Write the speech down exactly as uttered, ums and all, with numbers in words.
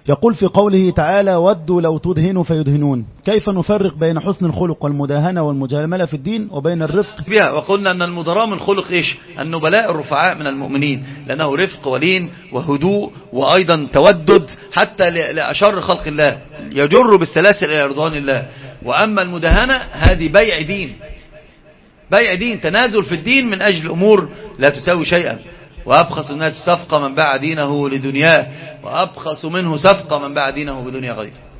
يقول في قوله تعالى ودوا لو تدهنوا فيدهنون، كيف نفرق بين حسن الخلق والمداهنة والمجاملة في الدين وبين الرفق بها؟ وقلنا أن المدراء من خلق إيش؟ النبلاء الرفعاء من المؤمنين، لأنه رفق ولين وهدوء وأيضا تودد حتى لأشر خلق الله، يجر بالسلاسل إلى رضوان الله. وأما المداهنة هذه بيع دين، بيع دين، تنازل في الدين من أجل أمور لا تساوي شيئا. وأبخس الناس صفقة من باع دينه لدنياه، وأبخس منه صفقة من باع دينه بدنيا غيره.